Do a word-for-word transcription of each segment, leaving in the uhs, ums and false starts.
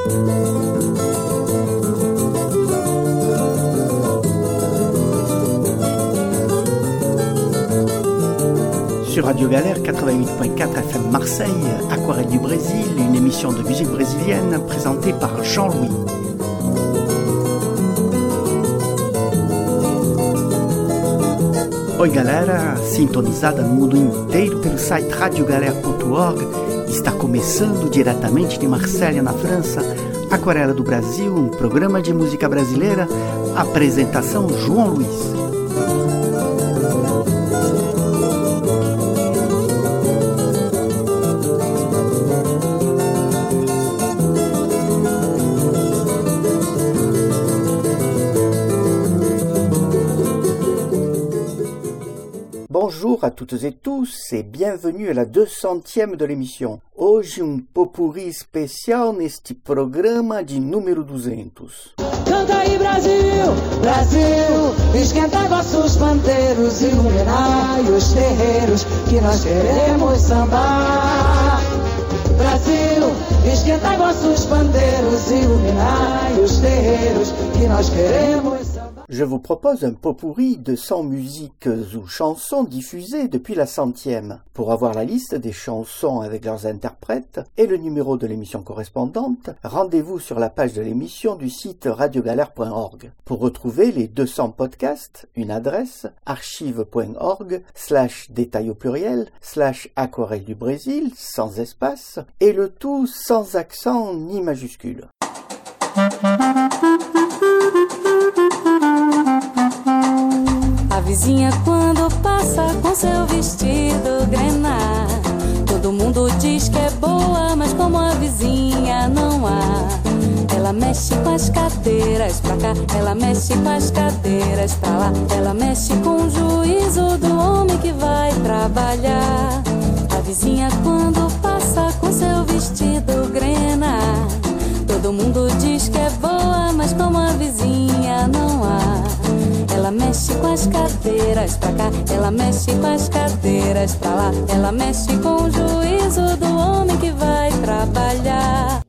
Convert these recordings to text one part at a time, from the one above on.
Sur Radio Galère quatre-vingt-huit point quatre F M Marseille, Aquarelle du Brésil, une émission de musique brésilienne présentée par Jean-Louis. Oi galera, sintonizada no mundo inteiro pelo site radio galère ponto org, está começando diretamente de Marselha, na França, Aquarela do Brasil, um programa de música brasileira, apresentação João Luiz. Bonjour à toutes et tous et bienvenue à la duzentième de l'émission. Hoje um pot-pourri especial neste programa de número duzentos. Canta aí Brasil, Brasil, esquenta vossos pandeiros, iluminai os terreiros que nós queremos sambar. Brasil, esquenta vossos pandeiros, iluminai os terreiros que nós queremos sambar. Je vous propose un pot-pourri de cent musiques ou chansons diffusées depuis la centième. Pour avoir la liste des chansons avec leurs interprètes et le numéro de l'émission correspondante, rendez-vous sur la page de l'émission du site radio galère point org. Pour retrouver les deux cents podcasts, une adresse archive point org slash détail au pluriel slash aquarelle du Brésil sans espace et le tout sans accent ni majuscule. A vizinha quando passa com seu vestido grená, todo mundo diz que é boa, mas como a vizinha não há. Ela mexe com as cadeiras pra cá, ela mexe com as cadeiras pra lá, ela mexe com o juízo do homem que vai trabalhar. A vizinha quando passa com seu vestido grená, todo mundo diz que é boa, mas como a vizinha não há. Ela mexe com as cadeiras pra cá, ela mexe com as cadeiras pra lá, ela mexe com o juízo do homem que vai trabalhar.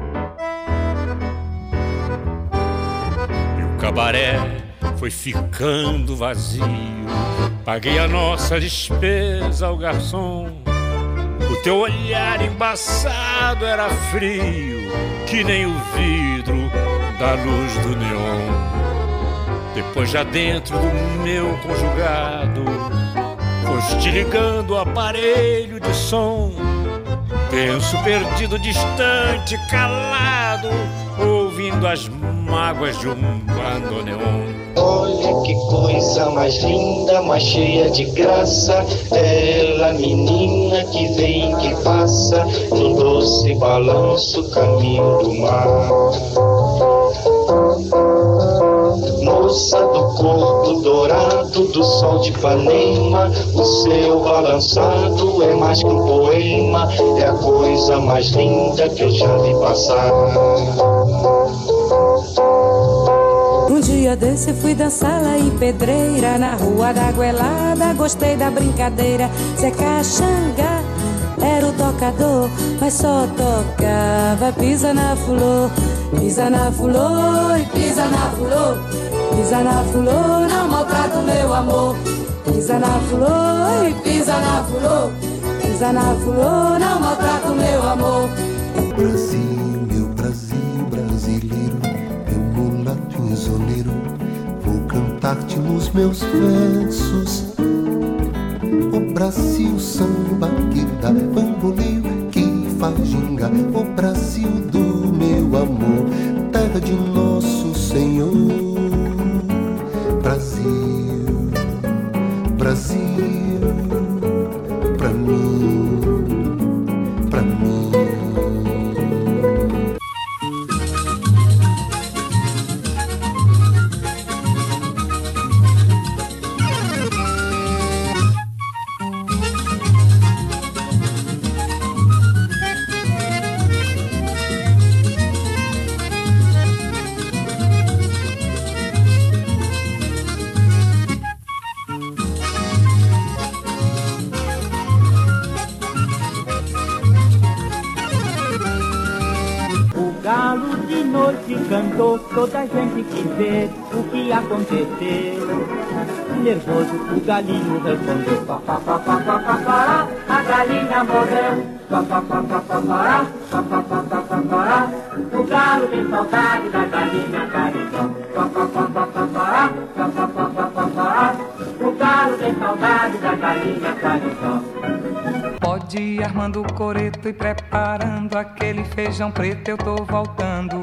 E o cabaré foi ficando vazio, paguei a nossa despesa ao garçom. O teu olhar embaçado era frio, que nem o vidro da luz do neon. Depois já dentro do meu conjugado, foste ligando o aparelho de som. Penso perdido, distante, calado, ouvindo as mágoas de um bandoneon. Olha que coisa mais linda, mais cheia de graça, bela menina que vem e que passa, num doce balanço, caminho do mar. Moça do corpo dourado do sol de Ipanema, o seu balançado é mais que um poema, é a coisa mais linda que eu já vi passar. Um dia desse fui dançar lá em Pedreira, na rua da Goelada, gostei da brincadeira. Zé Caxangá era o tocador, mas só tocava pisa na fulô, pisa na fulô e pisa na fulô. Pisa na fulô, não maltrata o meu amor. Pisa na fulô e pisa na fulô. Pisa na fulô, não maltrata o meu amor. Brasil, meu Brasil brasileiro, meu mulato insoneiro, vou cantar-te nos meus versos. O Brasil samba que dá bamboleo, que faz ginga, o Brasil do meu amor, terra de nosso Senhor. Brasil, Brasil, pra mim, pra mim. galo de noite cantou, toda a gente quis ver o que aconteceu. Nervoso o galinho respondeu, pá, pá, pá, pá, pá, pá, pá, a galinha morreu. Pá, pá, pá, pá, pá, pá, pá, pá, pá, pá, pá, pá, o galo tem saudade da galinha caritão. Pá, pá, pá, pá, pá, pá, pá, pá, pá, pá, pá, pá, o galo tem saudade da galinha caritão. Pode ir armando o coreto e preparando aquele feijão preto, eu tô voltando.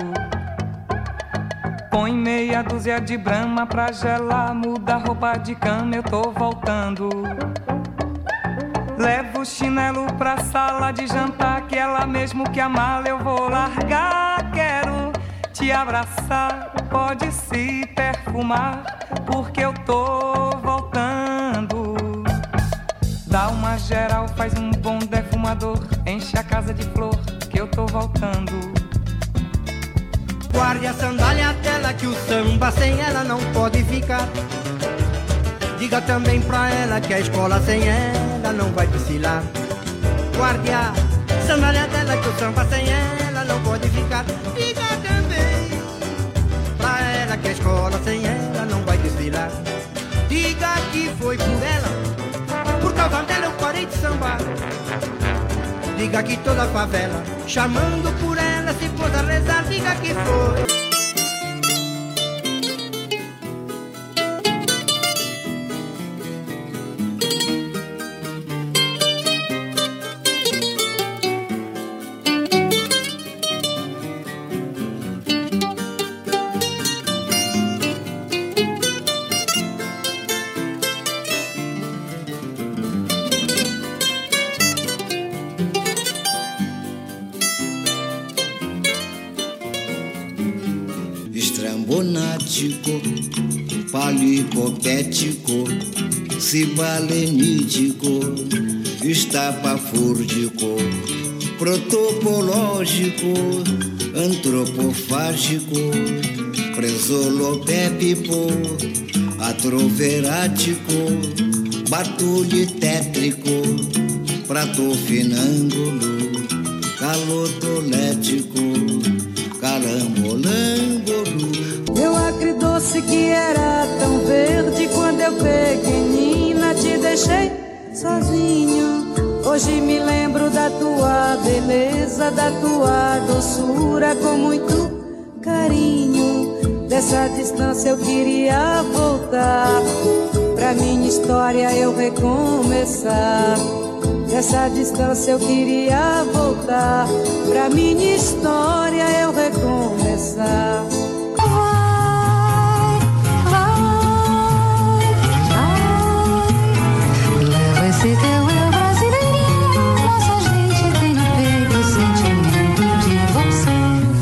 Põe meia dúzia de brama pra gelar, muda a roupa de cama, eu tô voltando. Levo o chinelo pra sala de jantar, que ela mesmo que a mala eu vou largar. Quero te abraçar, pode se perfumar, porque eu tô voltando. Dá uma geral, faz um bom defumador, enche a casa de flor, que eu tô voltando. Guarde a sandália dela, que o samba sem ela não pode ficar. Diga também pra ela que a escola sem ela não vai desfilar. Guarde a sandália dela, que o samba sem ela não pode ficar. Diga também pra ela que a escola sem ela não vai desfilar. Diga que foi por ela, por causa dela eu parei de sambar. Diga que toda a favela, chamando por ela, se pôs a rezar. Diga que foi. Estrambonático, palipopético, cibalenítico, estapafúrdico, protopológico, antropofágico, presolopépico, atroverático, batulhitétrico, pratofinângulo, calotolético, carambolângolo. Meu agridoce que era tão verde, quando eu pequenina te deixei sozinho. Hoje me lembro da tua beleza, da tua doçura com muito carinho. Dessa distância eu queria voltar, pra minha história eu recomeçar. Dessa distância eu queria voltar, pra minha história eu recomeçar. Vai, vai, vai, leva esse teu eu brasileirinho. Nossa gente tem no peito o sentimento de você.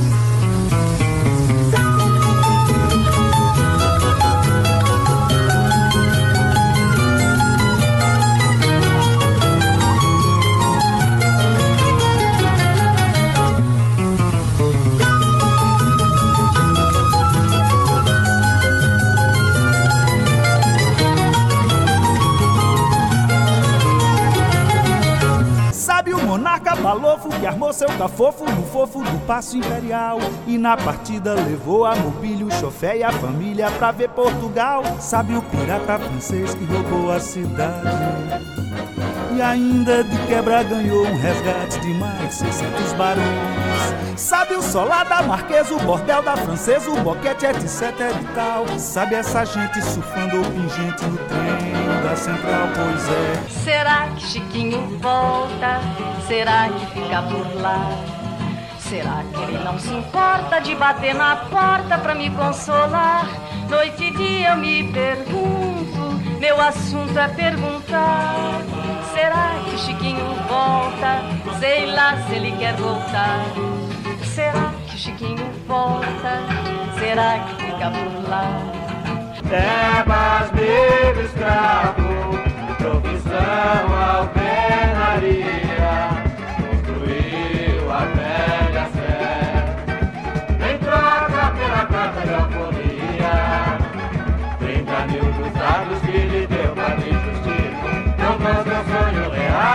Monarca balofo que armou seu cafofo no fofo do Paço Imperial, e na partida levou a mobília, o chofé e a família pra ver Portugal. Sabe o pirata francês que roubou a cidade e ainda de quebra ganhou um resgate de mais de seiscentos barões. Sabe o solar da Marquesa, o bordel da francesa, o boquete, etc e tal. Sabe essa gente surfando ou pingente no trem da Central, pois é. Será que Chiquinho volta? Será que fica por lá? Será que ele não se importa de bater na porta pra me consolar? Noite e dia eu me pergunto, meu assunto é perguntar. Será que Chiquinho volta? Sei lá se ele quer voltar. Será que Chiquinho volta? Será que fica por lá? Tebas, negro, escravo, profissão, alvenaria, construiu a velha sé. Em troca pela carta de alforria, trinta mil cruzados que lhe deu pra me justiça. Não faz meu sonho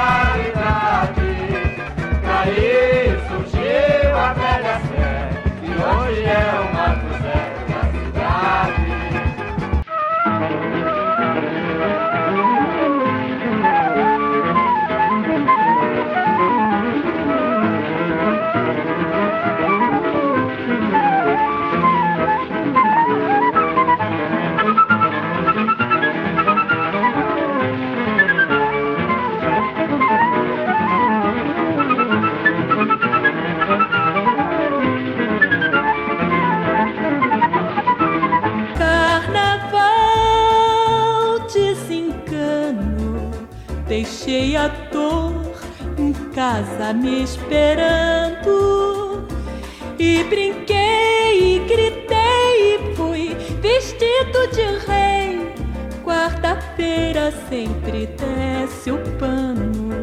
realidade. Daí surgiu a velha sé e deixei a dor em casa me esperando. E brinquei, e gritei, e fui vestido de rei. Quarta-feira sempre desce o pano.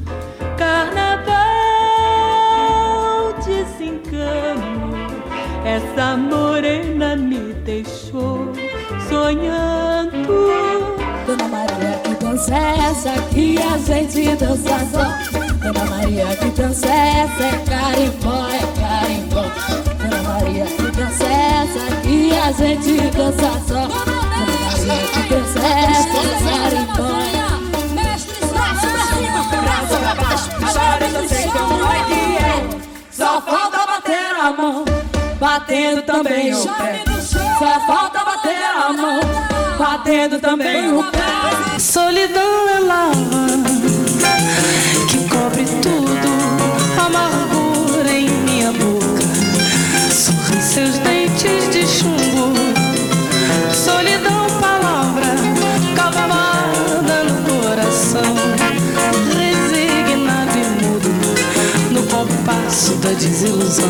Carnaval, desencano. Essa morena me deixou sonhando. Dona Maria, que dança é essa que a gente dança só? Dona Maria, que dança é essa? É carimbó, é carimbó. Dona Maria, que dança é essa que a gente dança só? Dona Maria, que dança é essa? É carimbó. Mestre, braço pra cima, braço pra baixo. Agora eu sei como é que é. Só falta bater a mão, batendo também o pé. Só falta bater a mão, batendo também o pé. Solidão é lava que cobre tudo, amargura em minha boca, sorri seus dentes de chumbo. Solidão, palavra cavamada no coração, resignado e mudo no compasso da desilusão.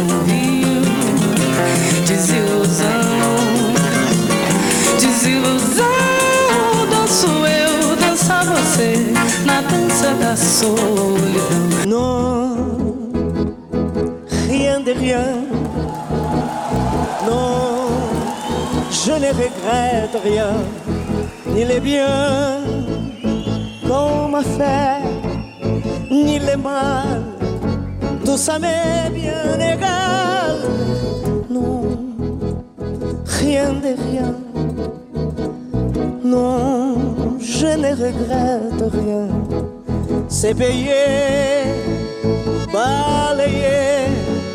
Desilusão, desilusão. Danço eu, dança você na dança da solidão. Non, rien de rien. Non, je ne regrette rien, ni les biens qu'on m'a fait, ni les mal. Tout ça m'est bien égal. Non, rien de rien. Non, je ne regrette rien. C'est payé, balayé,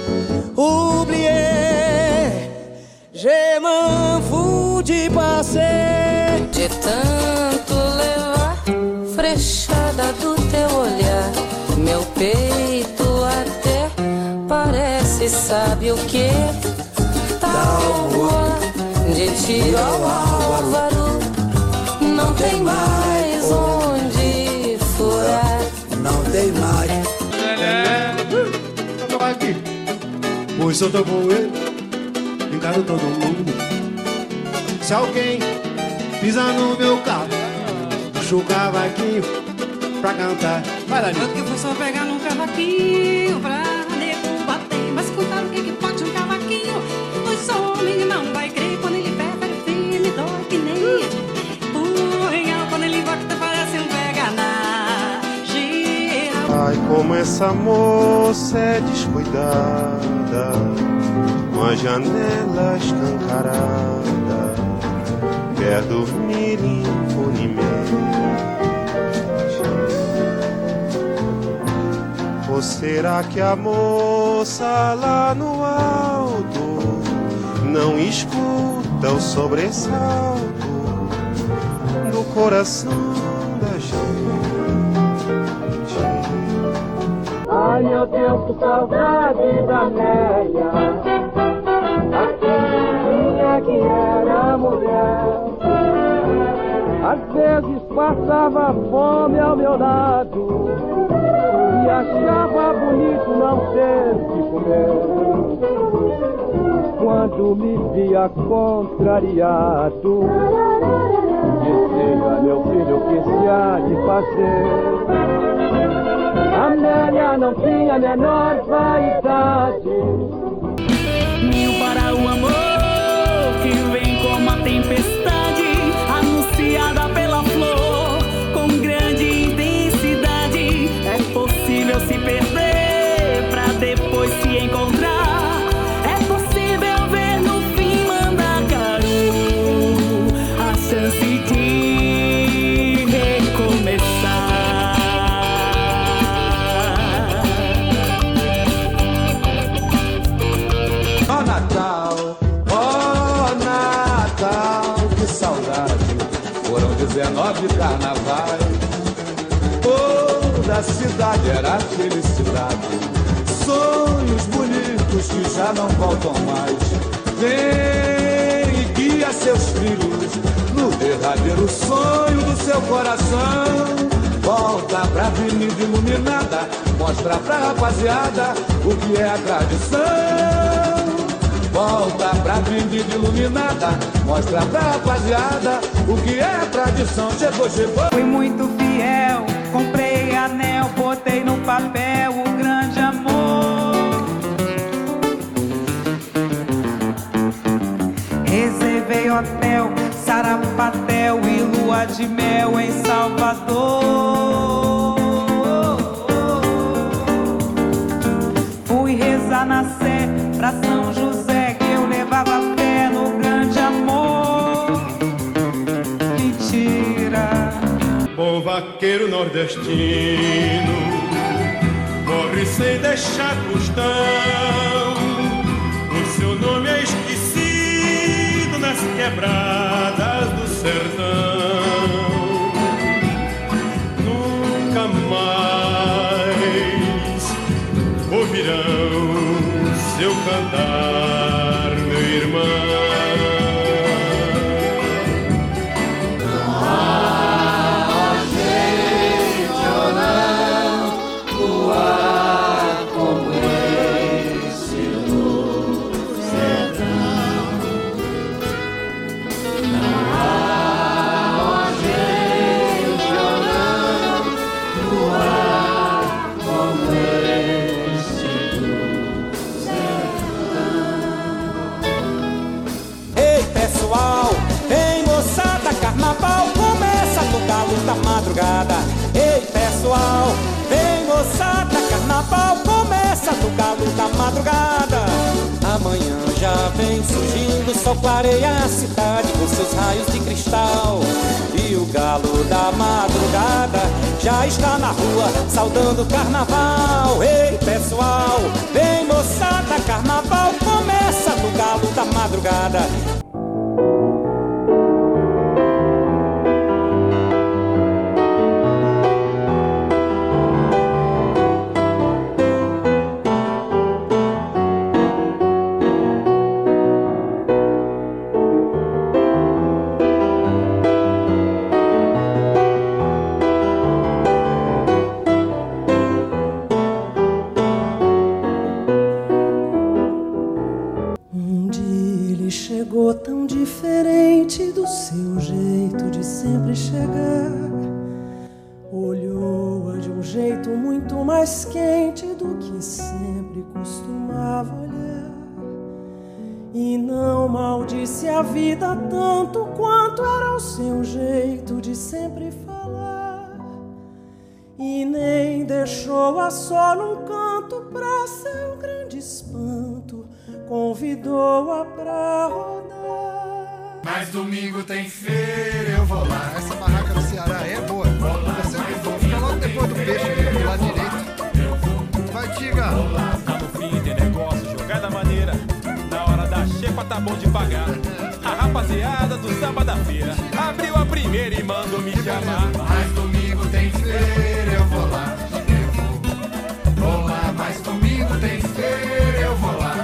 oublié. Je m'en fous du passé. De tanto levar frechada do teu olhar, meu peito até parece, sabe o que? Tábua de tiro ao álvaro. Não tem mais onde furar. Não tem mais. Tô aqui. Hoje eu tô com ele. Encaro todo mundo. Se alguém pisar no meu carro, puxa o cavaquinho pra cantar. Vai lá, Eu que vou só pegar num cavaquinho pra nego bater. Mas escutar o que que pode um cavaquinho? Os homens não vai crer quando ele pega o filme, dói que nem punhal. Quando ele volta parece um pega na gira. Ai, como essa moça é descuidada, com a janela escancarada, quer dormir impunemente. Ou será que a moça lá no alto não escuta o sobressalto do coração da gente? Ai, meu Deus, que saudade da Néia, aquela que era mulher. Às vezes passava fome ao meu lado e achava bonito não ter de comer. Quando me via contrariado, dizia, meu filho, o que se há de fazer? Amélia não tinha a menor vaidade. Ninho para o amor que vem como a tempestade, anunciada pela flor com grande intensidade. É possível se perder pra depois se encontrar. É possível ver no fim Mandacaru a chance de recomeçar. Oh Natal, oh Natal, que saudade. Foram dezenove carnavais. Toda a cidade era felicidade. Sonhos bonitos que já não voltam mais. Vem e guia seus filhos no verdadeiro sonho do seu coração. Volta pra avenida iluminada, mostra pra rapaziada o que é a tradição. Volta pra avenida iluminada, mostra pra rapaziada o que é a tradição. Chegou, chegou. Fui muito fiel, comprei anel, botei no papel o grande amor. Reservei hotel, sarapatel e lua de mel em Salvador. Fui rezar na Sé pra São José, que eu levava fé no grande amor. Mentira. Bom vaqueiro nordestino morre sem deixar tostão. O seu nome é esquecido nas quebradas do sertão. Nunca mais ouvirão seu cantar, meu irmão. Carnaval começa no galo da madrugada. Ei, pessoal, vem moçada, carnaval começa no galo da madrugada. Amanhã já vem surgindo, sol clareia a cidade com seus raios de cristal. E o galo da madrugada já está na rua saudando o carnaval. Ei, pessoal, vem moçada, carnaval começa no galo da madrugada. Tão diferente do seu jeito de sempre chegar. Olhou-a de um jeito muito mais quente do que sempre costumava olhar. E não maldisse a vida tanto quanto era o seu jeito de sempre falar. E nem deixou-a só num canto pra seu grande espanto. Convidou-a pra rodar. Mas domingo tem feira, eu vou lá. Essa barraca do Ceará é boa. É sempre bom. Fica logo depois do peixe ali, do lado direito. Vai, Tiga. Tá no fim, tem negócio, jogada maneira. Na hora da xepa tá bom de pagar. A rapaziada do samba da feira abriu a primeira e mandou me chamar. Mas domingo tem feira, eu vou lá. Eu vou, vou lá. Mas domingo tem feira, eu vou lá.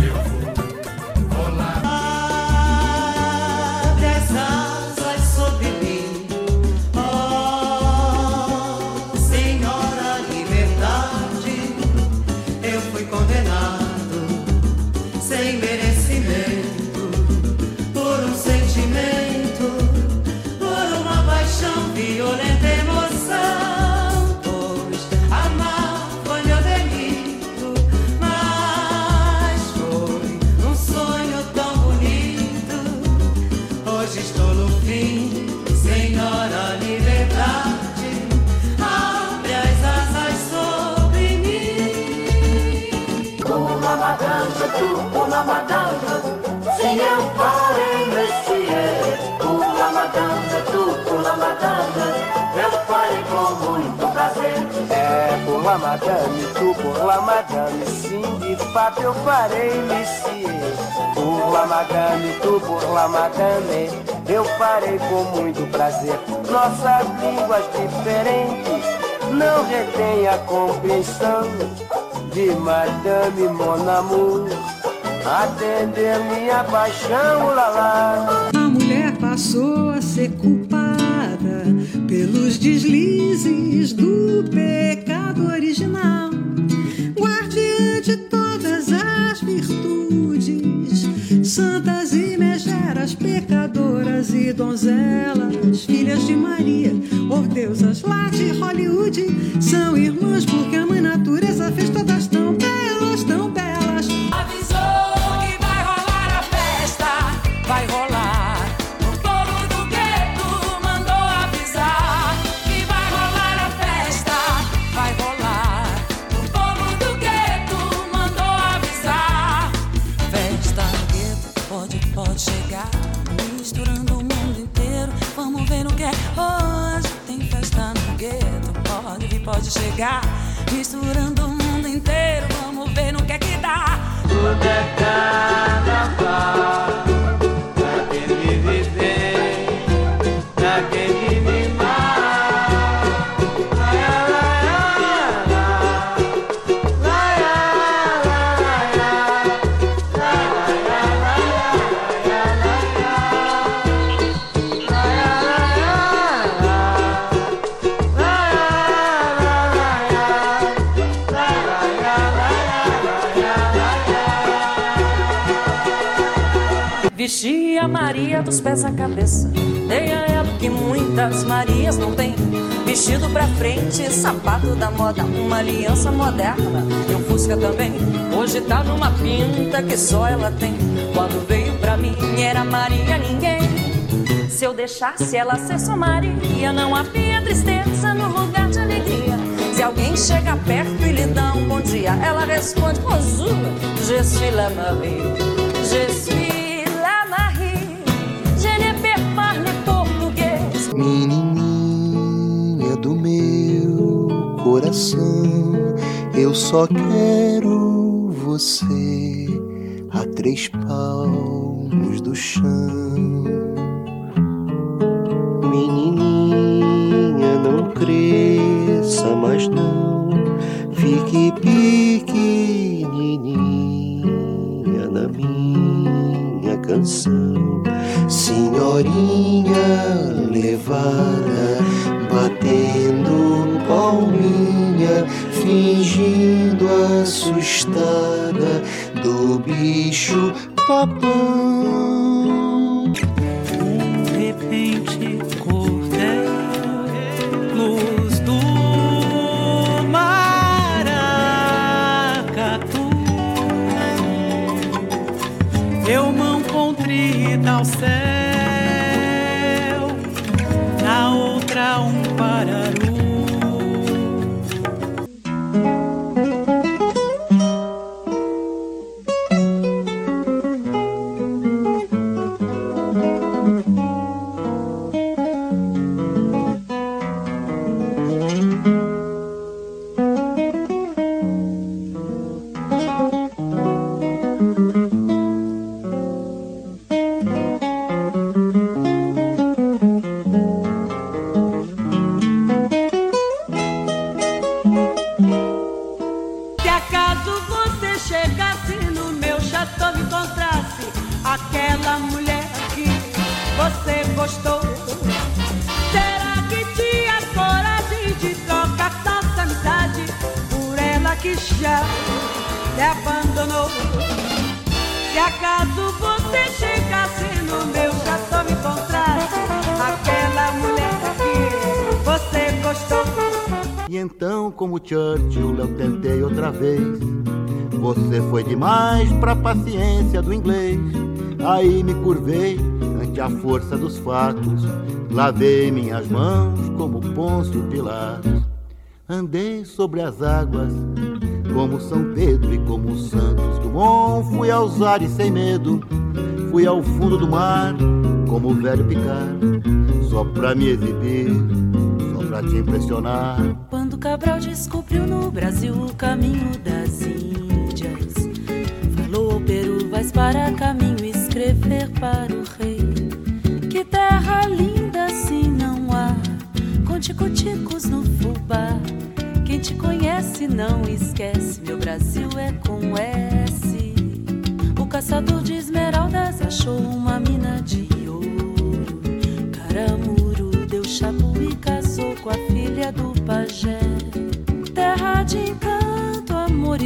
Violenta emoção, pois amar foi meu delito, mas foi um sonho tão bonito. Hoje estou no fim, Senhora Liberdade, abre as asas sobre mim. Uma madame, tu, uma madame, se eu farei messier. Uma madame, tu, uma madame, eu farei com muito prazer. É, por la madame, tu, por la madame, sim, de fato eu farei messier. Por la madame, tu, por la madame, eu farei com muito prazer. Nossas línguas diferentes não retêm a compreensão de madame mon amour. Atender minha paixão, lalá. A mulher passou a ser culpada pelos deslizes do pecado original. Guardiã de todas as virtudes, santas e megeras, pecadoras e donzelas, filhas de Maria, ou deusas lá de Hollywood, são irmãs porque a mãe natureza fez todas tão belas, tão belas. Avisou que vai rolar a festa, vai rolar. O povo do gueto mandou avisar que vai rolar a festa, vai rolar. O povo do gueto mandou avisar. Festa no gueto, pode, pode chegar, misturando o mundo inteiro. Vamos ver o que é hoje. Tem festa no gueto, pode vir, pode chegar, misturando o mundo inteiro. Vamos ver no que é que dá. Quando é carnaval, pra quem vive bem, pra quem vive mal. Laia, laia, laia, Vesti a Maria dos pés à cabeça, dei a ela que muitas Marias não têm. Vestido pra frente, sapato da moda, uma aliança moderna e um Fusca também. Hoje tá numa pinta que só ela tem. Quando veio pra mim era Maria ninguém. Se eu deixasse ela ser só Maria, não havia tristeza no lugar de alegria. Se alguém chega perto e lhe dá um bom dia, ela responde, bonjour, je suis la Marie, je suis menininha do meu coração, eu só quero você a três palmos do chão. Menininha, não cresça, mas não fique pequenininha na minha canção. Senhorinha levada, batendo palminha, fingindo assustada do bicho papão. De repente, cordel, luz do maracatu, eu mão contrita ao céu, na outra um pararu. Como Churchill eu tentei outra vez. Você foi demais pra paciência do inglês. Aí me curvei ante a força dos fatos, lavei minhas mãos como Pôncio Pilatos. Andei sobre as águas como São Pedro e como Santos Dumont. Fui aos ares sem medo, fui ao fundo do mar como o velho Picard, só pra me exibir, só pra te impressionar. Quando Cabral descobriu no Brasil o caminho das Índias, falou ao Peru, vais para caminho escrever para o rei. Que terra linda assim não há, com tico-ticos no fubá. Quem te conhece não esquece, meu Brasil é com S. O caçador de esmeraldas achou uma mina de ouro, Caramuru deu chapuica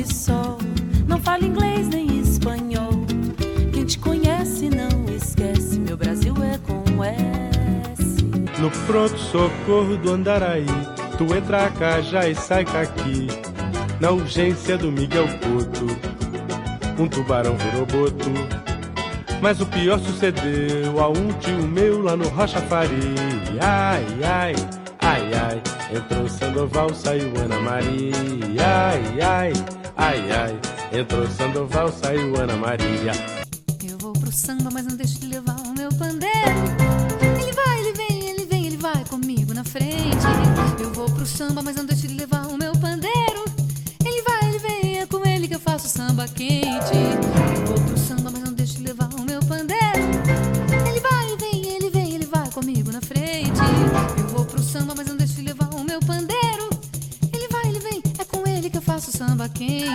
de sol. Não fala inglês nem espanhol. Quem te conhece não esquece, meu Brasil é com S. No pronto-socorro do Andaraí, tu entra cá já e sai caqui. Na urgência do Miguel Couto, um tubarão virou boto. Mas o pior sucedeu a um tio meu lá no Rocha Faria. Ai, ai, ai, ai, entrou Sandoval, saiu Ana Maria. Ai, ai, ai, ai, entrou Sandoval, saiu Ana Maria. Eu vou pro samba, mas não deixo de levar o meu pandeiro. Ele vai, ele vem, ele vem, ele vai comigo na frente. Eu vou pro samba, mas não deixo de levar o meu pandeiro. Ele vai, ele vem, é com ele que eu faço samba quente. Eu vou pro samba, mas não deixo de levar o meu pandeiro. Ele vai, ele vem, ele vem, ele vai comigo na frente. Eu vou pro samba, mas não deixo de levar o meu pandeiro. Ele vai, ele vem, é com ele que eu faço samba quente.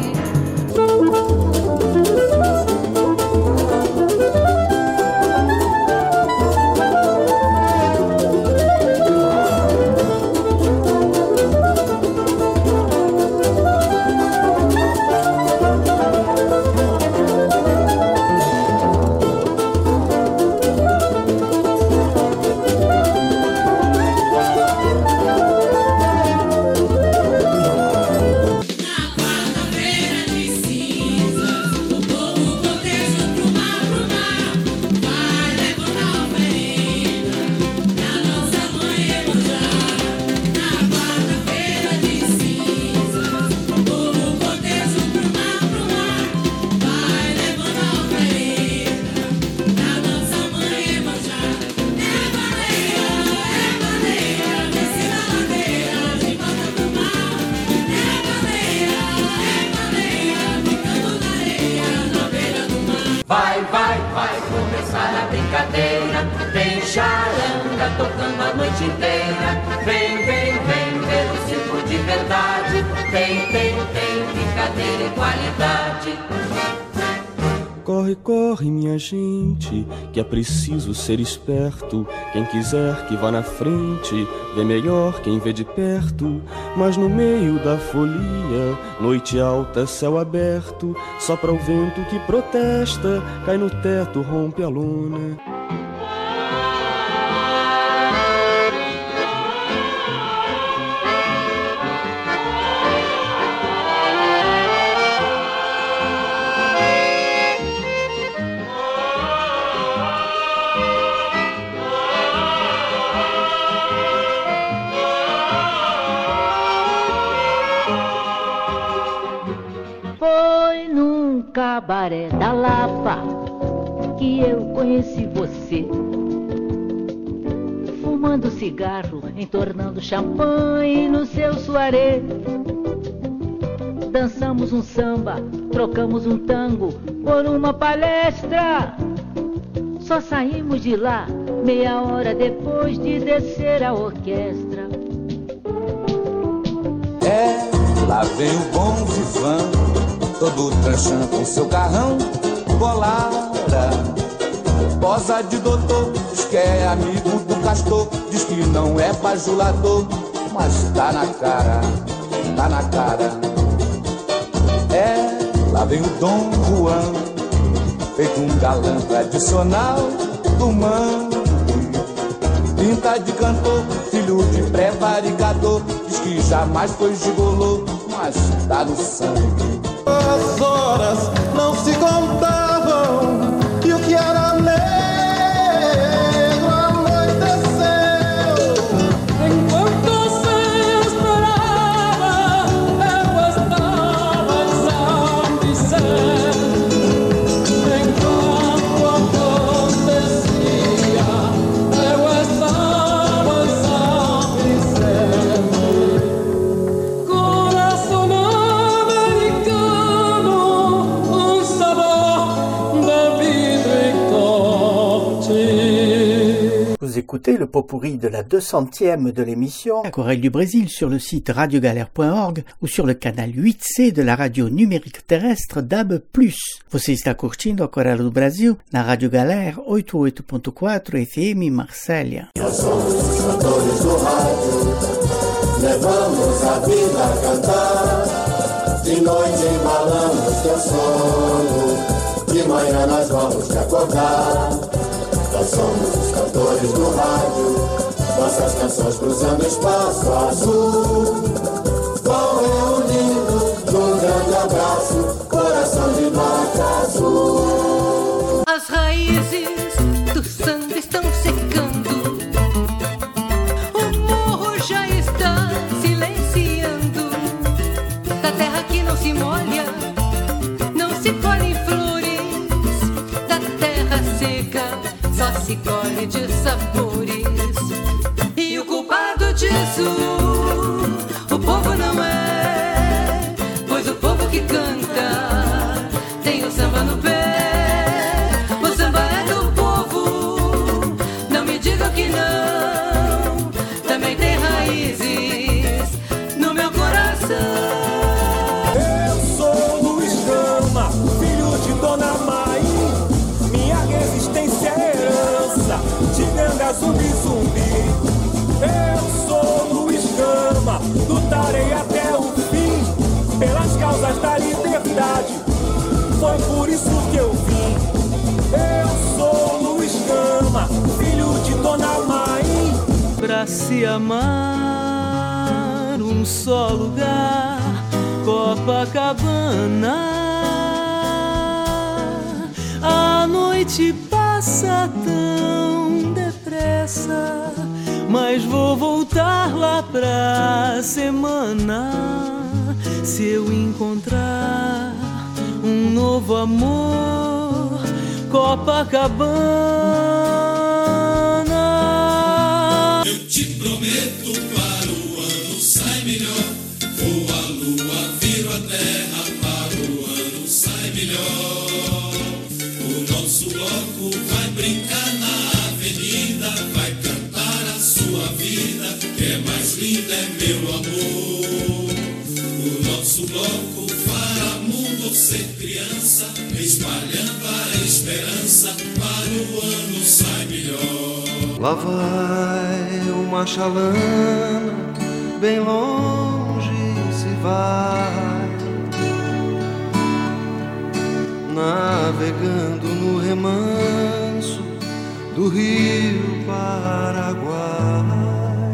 Vai, vai, vai começar a brincadeira. Tem charanga tocando a noite inteira. Vem, vem, vem ver o circo de verdade. Tem, tem, tem brincadeira e qualidade. Corre, corre, minha gente, que é preciso ser esperto. Quem quiser que vá na frente, vê melhor quem vê de perto. Mas no meio da folia, noite alta, céu aberto, sopra o vento que protesta, cai no teto, rompe a lona. Cabaré da Lapa que eu conheci você, fumando cigarro, entornando champanhe no seu soirée. Dançamos um samba, trocamos um tango por uma palestra. Só saímos de lá meia hora depois de descer a orquestra. É, lá vem o bom vivan, todo tranchando com seu carrão, bolada. Posa de doutor, diz que é amigo do castor, diz que não é bajulador, mas tá na cara, tá na cara. É, lá vem o Dom Juan, feito um galã tradicional do mangue. Pinta de cantor, filho de pré-varicador, diz que jamais foi gigolô, mas tá no sangue. As horas não se contavam e o que era negro anoiteceu. Enquanto se esperava, eu estava em São Vicente. Enquanto acontecia, eu estava em São Vicente. Coração Vous écoutez le pot-pourri de la deux centième de l'émission Aquarelle du Brésil sur le site radiogalère point org ou sur le canal huit C de la radio numérique terrestre D A B plus. Você está curtindo Aquarelle do Brasil na Rádio Galère oitenta e oito ponto quatro F M Marsella. Nós somos os cantores do rádio, levamos a vida a cantar. De noite embalamos teu sono, de manhã nós vamos te acordar. Nós somos os cantores do rádio, nossas canções cruzando espaço azul. Vão reunindo num grande abraço, coração de nota azul. As raízes do samba estão secando, o morro já está silenciando. Da terra que não se molha, não se colhem flores. Da terra seca, só se colhe de sabores. E o culpado disso, o povo não é, pois o povo que canta tem o samba no pé. O samba é do povo, não me digam que não. Também tem raízes no meu coração. Eu sou Luiz Gama, filho de Dona Mai. Minha resistência é herança de Ganga Zumbi Zumbi. Eu sou Luiz Gama, lutarei até o fim pelas causas da liberdade. Foi por isso que eu vim. Eu sou Luiz Gama, filho de Dona Mai. Pra se amar um só lugar, Copacabana. A noite passa tão depressa, mas vou voltar lá pra semana. Se eu encontrar um novo amor, Copacabana. Eu te prometo, para o ano sai melhor. Vou a lua, viro a terra, para o ano sai melhor. O nosso bloco vai brincar na avenida, vai cantar a sua vida, que é mais linda, é meu amor. O nosso bloco fará mundo ser criança, espalhando a esperança, para o ano sai melhor. Lá vai uma chalana, bem longe se vai, navegando no remanso do rio Paraguai.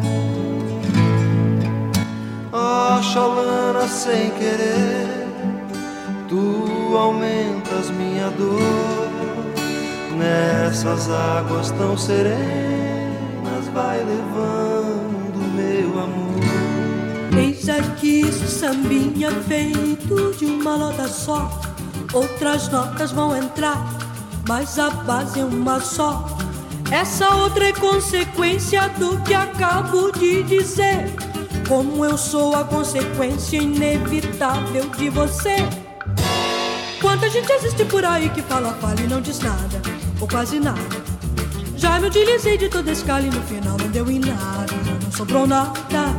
A chalana sem querer, tu aumentas minha dor. Nessas águas tão serenas vai levando meu amor. Eis aqui isso sambinha feito de uma nota só. Outras notas vão entrar, mas a base é uma só. Essa outra é consequência do que acabo de dizer. Como eu sou a consequência inevitável de você. Quanta gente existe por aí que fala, fala e não diz nada, ou quase nada. Já me utilizei de toda escala e no final não deu em nada, não sobrou nada.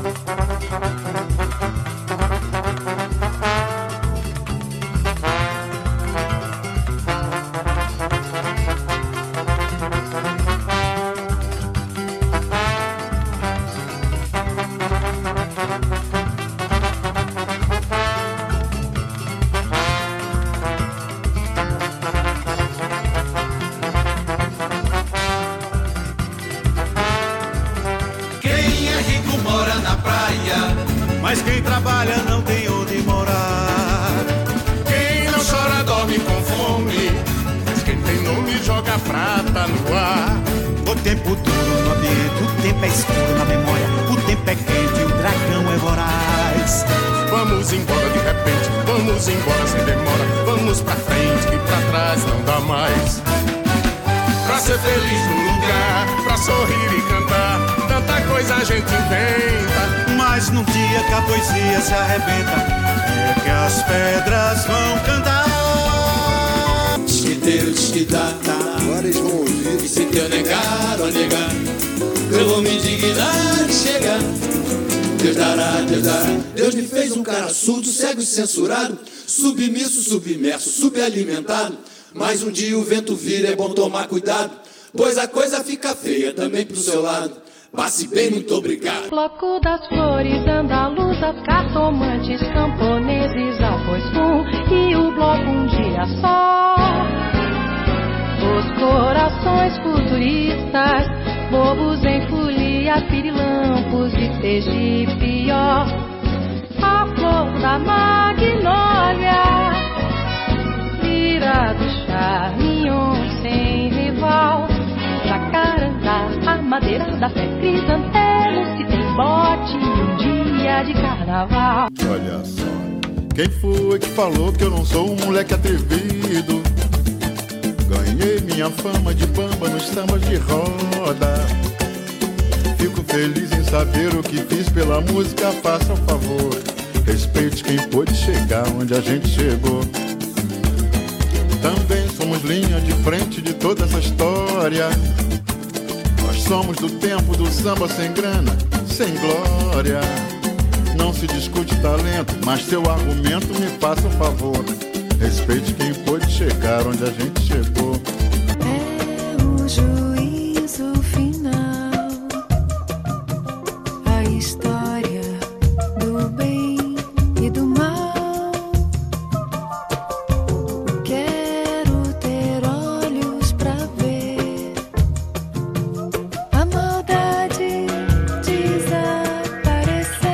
Mas quem trabalha não tem onde morar. Quem não chora dorme com fome, mas quem tem nome joga prata no ar. O tempo duro no ambiente, o tempo é escuro na memória. O tempo é quente, o dragão é voraz. Vamos embora de repente, vamos embora sem demora. Vamos pra frente, que pra trás não dá mais. Pra ser feliz no lugar, pra sorrir e cantar, tanta coisa a gente inventa. Mas num dia que a poesia se arrebenta, é que as pedras vão cantar. Diz que deu, diz que dá, tá. Agora eles vão ouvir. E se teu negar ou negar, eu vou me dignar de chegar. Deus dará, Deus dará. Deus me fez um cara surdo, cego e censurado, submisso, submerso, subalimentado. Mas um dia o vento vira, é bom tomar cuidado, pois a coisa fica feia também pro seu lado. Passe bem, muito obrigado. Bloco das flores andaluzas, cartomantes, camponeses, arroz com e o bloco um dia só. Os corações futuristas, bobos em folia, pirilampos e tegipió. A flor da magnólia, lira do charmignon sem rival. Jacarandá, a madeira da fé, crisantemo, se tem bote um dia de carnaval. Olha só, quem foi que falou que eu não sou um moleque atrevido? Ganhei minha fama de bamba nos sambas de roda. Fico feliz em saber o que fiz pela música, faça um favor. Respeite quem pôde chegar onde a gente chegou. Também somos linha de frente de toda essa história. Nós somos do tempo do samba sem grana, sem glória. Não se discute talento, mas seu argumento me faça um favor. Respeite quem pôde chegar onde a gente chegou. É o juízo final, a história do bem e do mal. Quero ter olhos pra ver a maldade desaparecer.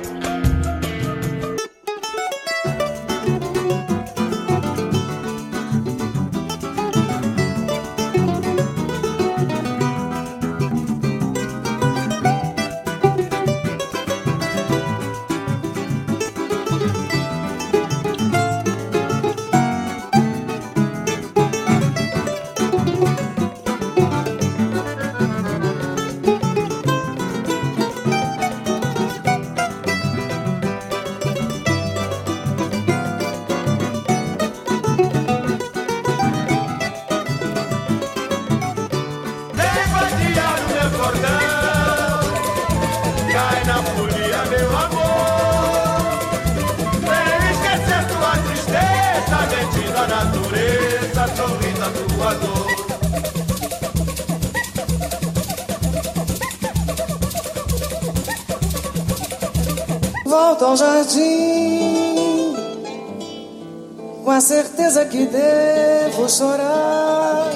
Volto ao jardim, com a certeza que devo chorar,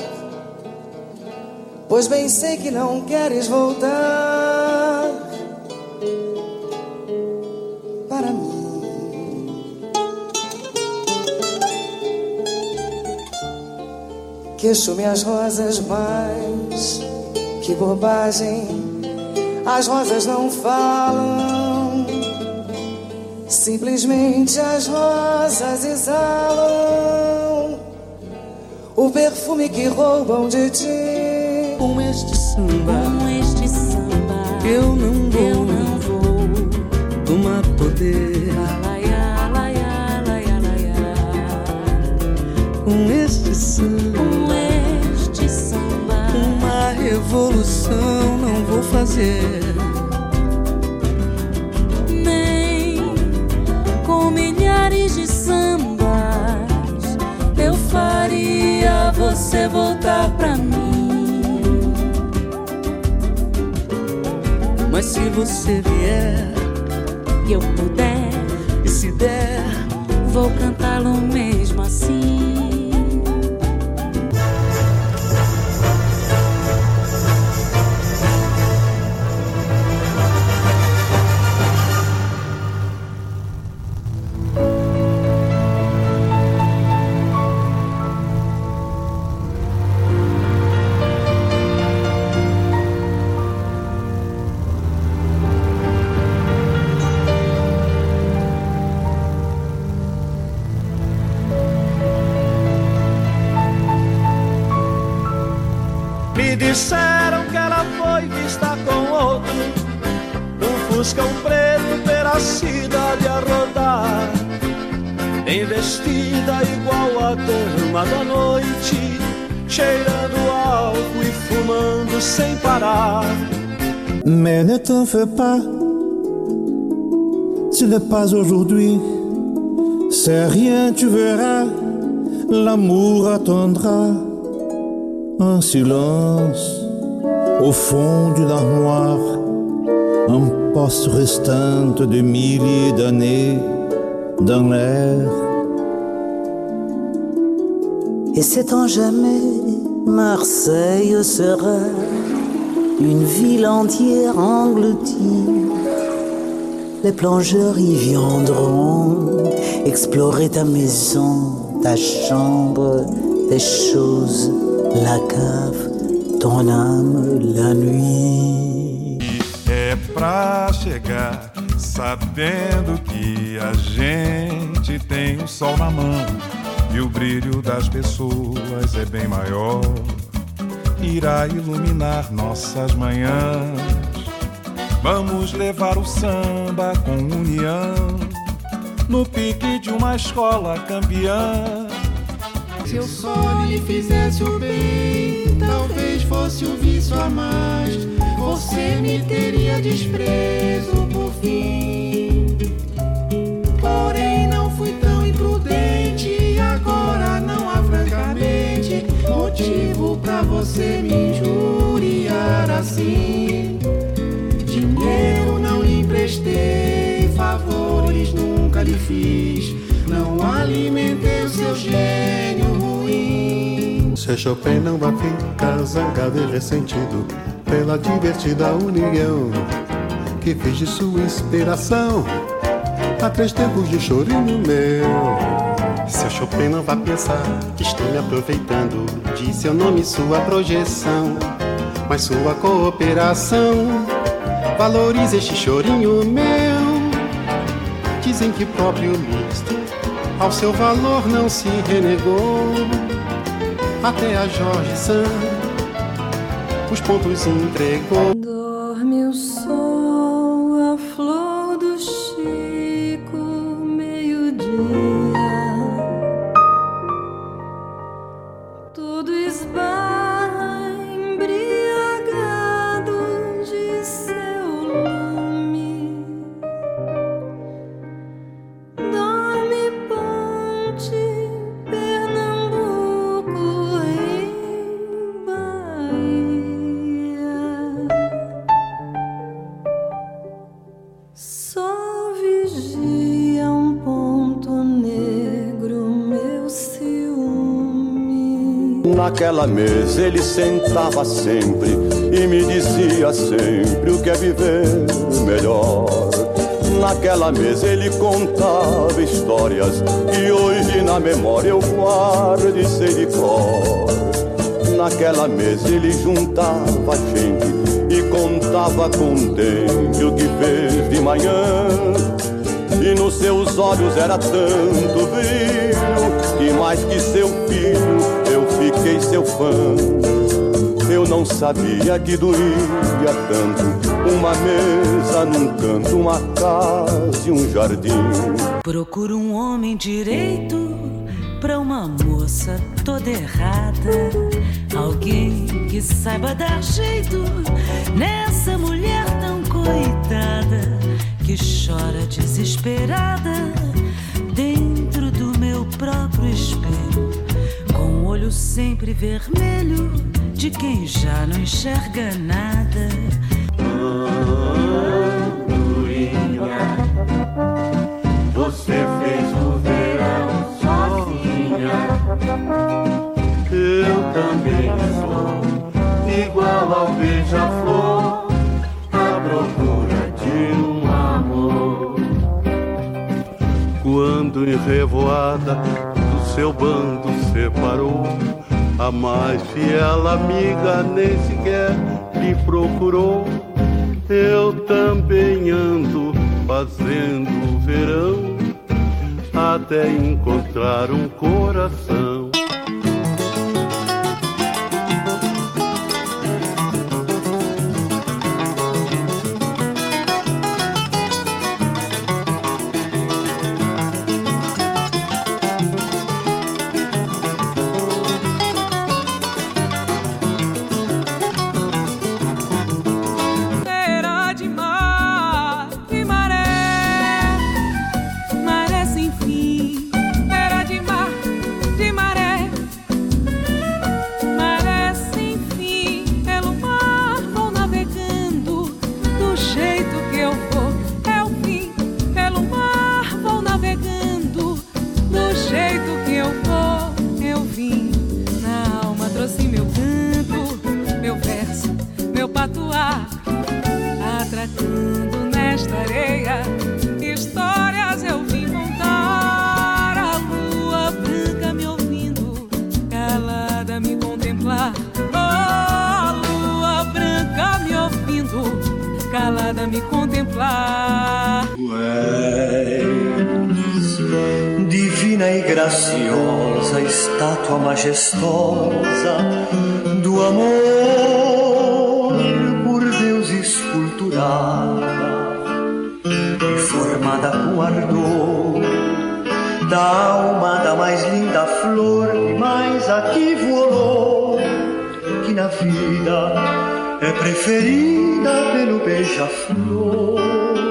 pois bem sei que não queres voltar para mim. Queixo-me as rosas, mas que bobagem, as rosas não falam. Simplesmente as rosas exalam o perfume que roubam de ti. Com este samba, Com este samba, eu não vou, eu não vou tomar poder. Laia, laia, laia, laia. Com este samba, Com este samba, uma revolução não vou fazer. milhares de sambas eu faria você voltar pra mim. Mas se você vier e eu puder, e se der, vou cantá-lo mesmo assim. Me disseram que ela foi vista com outro, um fuscão preto pela cidade a rodar, bem vestida igual a dama da noite, cheirando álcool e fumando sem parar. Mais ne t'en fais pas, ce n'est pas aujourd'hui, c'est rien, tu verras, l'amour attendra en silence. Au fond d'une armoire, un poste restante de milliers d'années dans l'air. Et c'est en jamais, Marseille sera une ville entière engloutie. Les plongeurs y viendront explorer ta maison, ta chambre, tes choses, la cave, ton âme, la nuit. É pra chegar sabendo que a gente tem o sol na mão e o brilho das pessoas é bem maior. Irá iluminar nossas manhãs. Vamos levar o samba com união no pique de uma escola campeã. Se eu só lhe fizesse o bem, talvez fosse um vício a mais. Você me teria desprezo por fim. Porém não fui tão imprudente e agora não há francamente motivo pra você me injuriar assim. Dinheiro não lhe emprestei, favores nunca lhe fiz, não alimentei o seu gênio ruim. Se Chopin não vai ficar zangado e ressentido pela divertida união que fiz de sua inspiração há três tempos de chorinho meu. Seu Chopin não vai pensar que estou me aproveitando de seu nome e sua projeção, mas sua cooperação valoriza este chorinho meu. Dizem que o próprio Liszt ao seu valor não se renegou. Até a Jorge Sand os pontos entregou. Dorme o sol, a flor do Chico, meio-dia. Tudo esbarra embriagado de seu lume. Dorme Ponte, Pernambuco, em Bahia. Só vigia um ponto negro, meu ciúme. Naquela mesa ele sentava sempre e me dizia sempre o que é viver melhor. Naquela mesa ele contava histórias que hoje na memória eu guardo e sei de cor. Naquela mesa ele juntava a gente e contava contente o que fez de manhã. E nos seus olhos era tanto brilho que mais que seu filho eu fiquei seu fã. Eu não sabia que doía tanto uma mesa num canto, uma casa e um jardim. Procuro um homem direito pra uma moça toda errada. Alguém que saiba dar jeito nessa mulher tão coitada que chora desesperada dentro do meu próprio espelho, com o olho sempre vermelho de quem já não enxerga nada. Andorinha, você fez o verão sozinha. Eu também sou igual ao beija-flor à procura de um amor. Quando em revoada do seu bando separou, a mais fiel amiga nem sequer lhe procurou. Eu também ando fazendo verão até encontrar um coração. Maré sem fim, beira de mar, de maré. contemplar. Oh, lua branca me ouvindo, calada me contemplar. És divina e graciosa, estátua majestosa do amor por Deus esculturada e formada com ardor da alma da mais linda flor e mais ativo olor que na vida é preferida pelo beija-flor.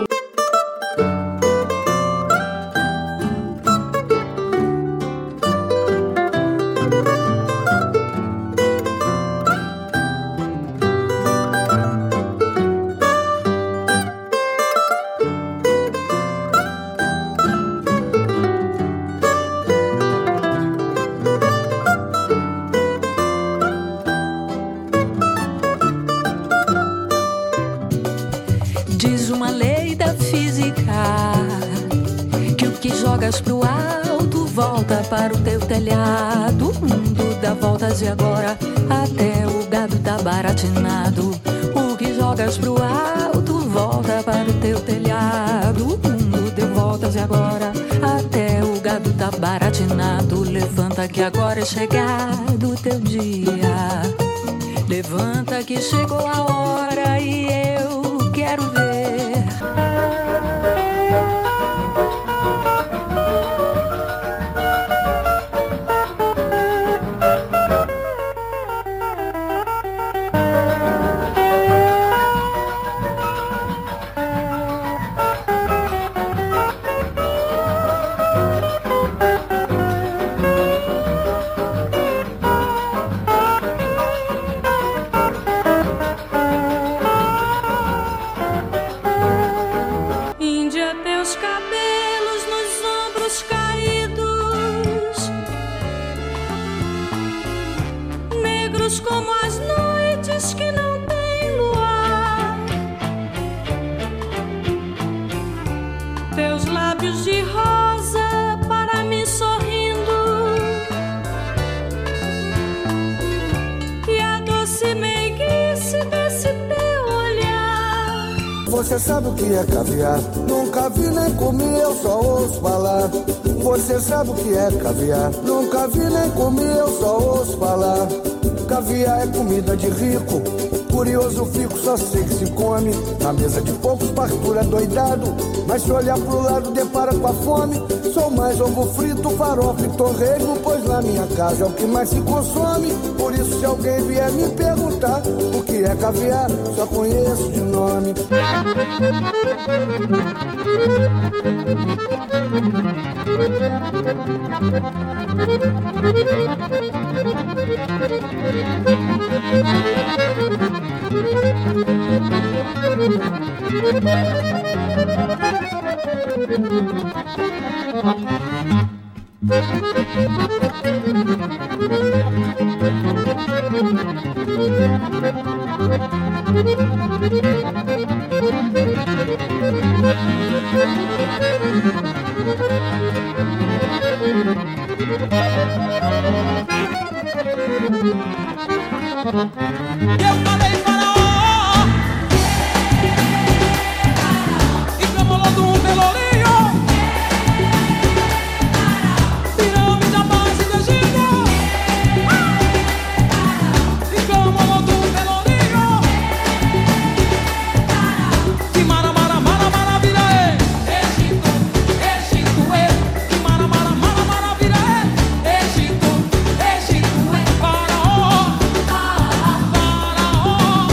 Diz uma lei da física que o que jogas pro alto volta para o teu telhado. O mundo dá voltas e agora até o gado tá baratinado. O que jogas pro alto volta para o teu telhado. O mundo deu voltas e agora até o gado tá baratinado. Levanta que agora é chegado o teu dia. Levanta que chegou a hora e eu quero ver. Índia, teus cabelos nos ombros caídos, negros como as noites que não têm luar. Teus lábios de rosa para mim sorrindo, e a doce meiguice desse teu olhar. Você sabe o que é caviar? Nunca vi nem comi, eu só ouço falar. Você sabe o que é caviar? Nunca vi nem comi, eu só ouço falar. Caviar é comida de rico, curioso fico, só sei que se come. Na mesa de poucos, fartura doidado, mas se olhar pro lado, depara com a fome. Sou mais ovo frito, farofa e torresmo, pois na minha casa é o que mais se consome. Por isso, se alguém vier me perguntar o que é caviar, só conheço de nome. Eu falei faraó e camolou do pelourinho, pirâmide da base do Egito, e camolou do pelourinho, e mara, mara, mara, maravilha é Egito, Egito é, e mara, mara, mara, maravilha é Egito, Egito é, faraó.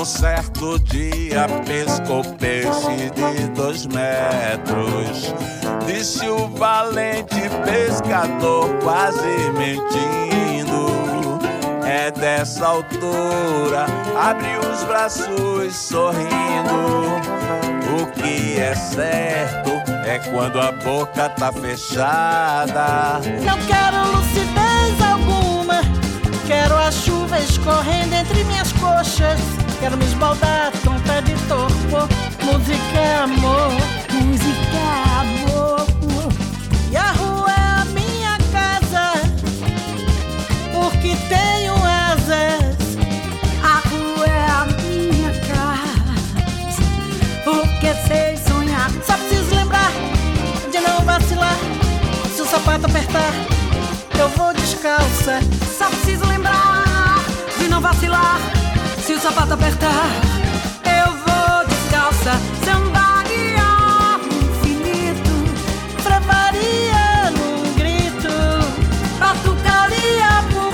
Num certo dia pescou peixe de dois metros. Disse o valente pescador, quase mentindo: é dessa altura. Abriu os braços sorrindo. O que é certo é quando a boca tá fechada. Não quero lucidez alguma, quero a chuva escorrendo entre minhas coxas. Quero me esbaldar com pé de torpo. Música é amor, música é amor. E a rua é a minha casa, porque tenho asas. A rua é a minha casa, porque sei sonhar. Só preciso lembrar de não vacilar. Se o sapato apertar, eu vou descalça. Só preciso lembrar de não vacilar. Se o sapato apertar, eu vou descalça. Sandaria infinito, travaria num grito, batucaria por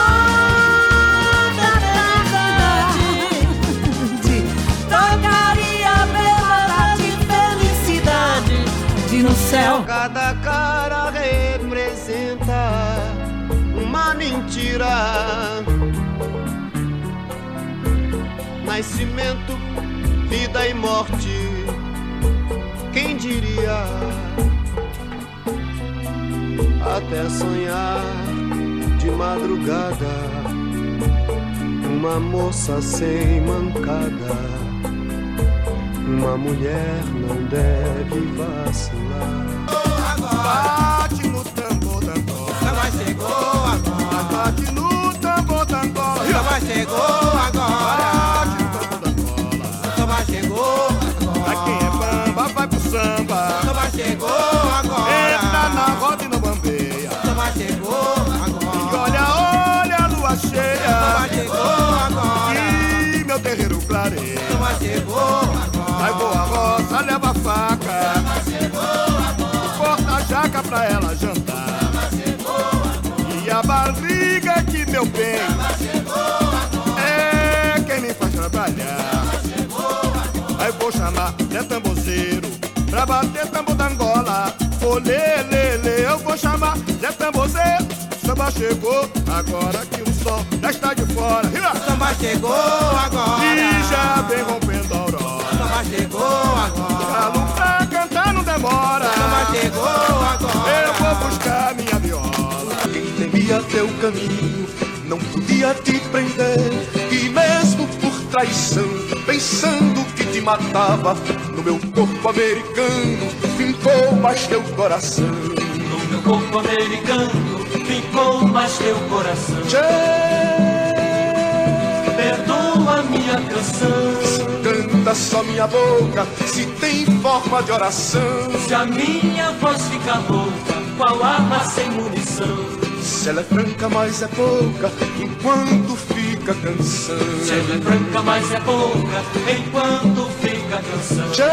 toda a cidade, tocaria a bela de felicidade de no céu. Cada cara representa uma mentira. Nascimento, vida e morte, quem diria? Até sonhar de madrugada, uma moça sem mancada. Uma mulher não deve vacilar. Bate no tambor da Angola, samba chegou agora. bate no tambor da Angola, samba chegou agora. Samba chegou agora. Quem é bamba vai pro samba. Samba chegou agora. Entra na roda e não bambeia. Samba chegou agora. E olha, olha a lua cheia. Samba chegou agora. E meu terreiro clareia. Samba chegou agora. Vai boa roça, leva a faca. Samba chegou agora. Corta a jaca pra ela jantar. Samba chegou agora. E a barriga que meu bem. Samba chegou agora. É quem me faz trabalhar. Aí vou chamar Zé Tambozeiro pra bater tambor da Angola. Olê, lê, lê, eu vou chamar Zé Tambozeiro. Samba chegou agora que o sol já está de fora. Samba chegou agora. E já vem rompendo a aurora. Samba chegou agora. Galo pra cantar não demora. Samba chegou agora. Eu vou buscar minha viola. Quem temia teu caminho não podia te prender. E mesmo por traição, pensando que te matava, no meu corpo americano fincou mais teu coração. No meu corpo americano fincou mais teu coração. Tchê, perdoa minha canção. se canta só minha boca, se tem forma de oração. Se a minha voz fica rouca, qual arma sem munição? Se ela é franca, mas é pouca, enquanto fica canção. Se ela é franca, mas é pouca, enquanto fica canção. Tchê,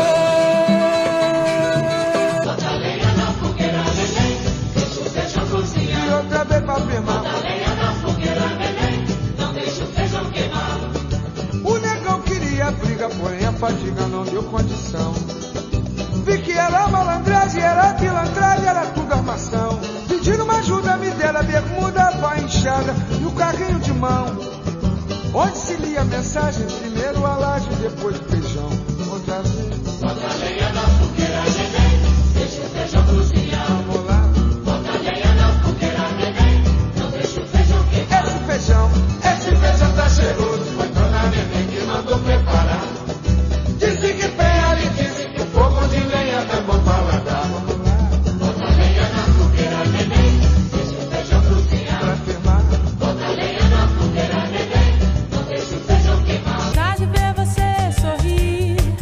bota lenha na fogueira, neném, deixa o feijão cozinhar. E outra vez pra afirmar. Bota lenha na fogueira, neném, não deixa o feijão queimar. O negão queria briga, porém a fadiga não deu condição. Vi que era malandragem, era pilantragem, era tudo armação. Pedindo uma ajuda, me deram a bermuda, a enxada e o carrinho de mão. Onde se lia a mensagem, primeiro a laje, depois o feijão. Outra vez. Bota lenha na fogueira, neném, deixa o feijão cozinhar. Vamos lá. Bota lenha na fogueira, neném, não deixa o feijão queimar. Esse feijão, esse feijão tá cheiroso, foi dona neném que mandou preparar. Disse que tem ali, disse que o fogo de lenha é bom paladar. Bota lenha na fogueira, neném, deixa o feijão cozinhar. Pra firmar. Bota lenha na fogueira, neném, não deixa o feijão queimar. Já de ver você sorrir,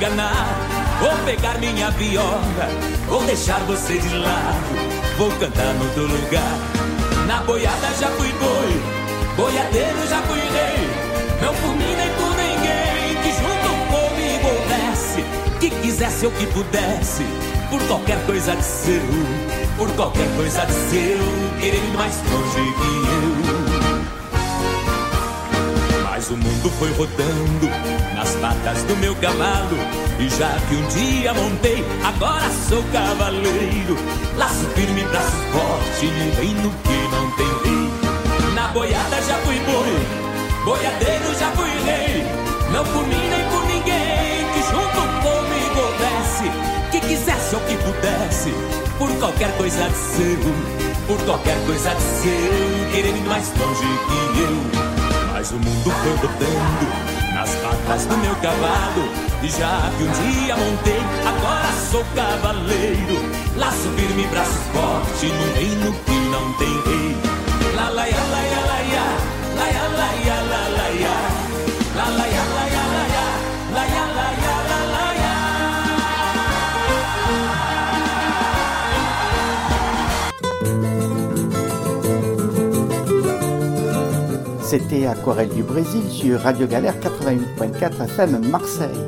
enganar. Vou pegar minha viola, vou deixar você de lado. Vou cantar no outro lugar. Na boiada já fui boi, boiadeiro já fui rei. Não por mim nem por ninguém que junto comigo houvesse, que quisesse ou que pudesse, por qualquer coisa de seu, por qualquer coisa de seu, querer ir mais longe que eu. Mas o mundo foi rodando nas patas do meu cavalo, e já que um dia montei, agora sou cavaleiro. Laço firme, braço forte, ninguém no que não tem rei. Na boiada já fui boi, boiadeiro já fui rei. Não por mim nem por ninguém que junto comigo houvesse, que quisesse ou que pudesse, por qualquer coisa de seu, por qualquer coisa de seu, querer ir mais longe que eu. Mas o mundo foi rodando nas patas do meu cavalo, e já que um dia montei, agora sou cavaleiro. Laço firme, braço forte, num reino que não tem rei. La la ya la ya la ya, la ya la ya la la ya, la la ya la ya la ya, la ya la ya la la ya. C'était Aquarelle du Brésil sur Radio Galère quatre-vingt-huit point quatre F M Marseille.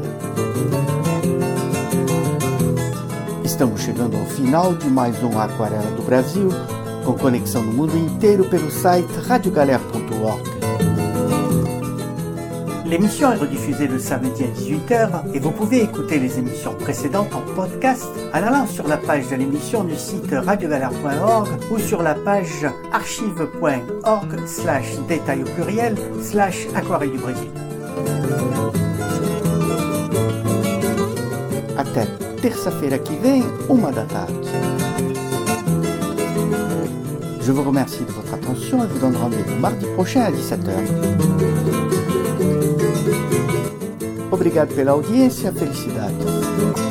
Estamos chegando ao final de mais um Aquarela do Brasil, com conexão no mundo inteiro pelo site radio galère point org. L'émission est rediffusée le samedi à dix-huit heures et vous pouvez écouter les émissions précédentes en podcast en allant sur la page de l'émission du site radio galère point org ou sur la page archive point org slash détail au pluriel slash Aquarelle du Brésil. Até terça-feira que vem, uma da tarde. Je vous remercie de votre attention et vous donne rendez-vous mardi prochain à dix-sept heures. Obrigado pela audiência, felicidades.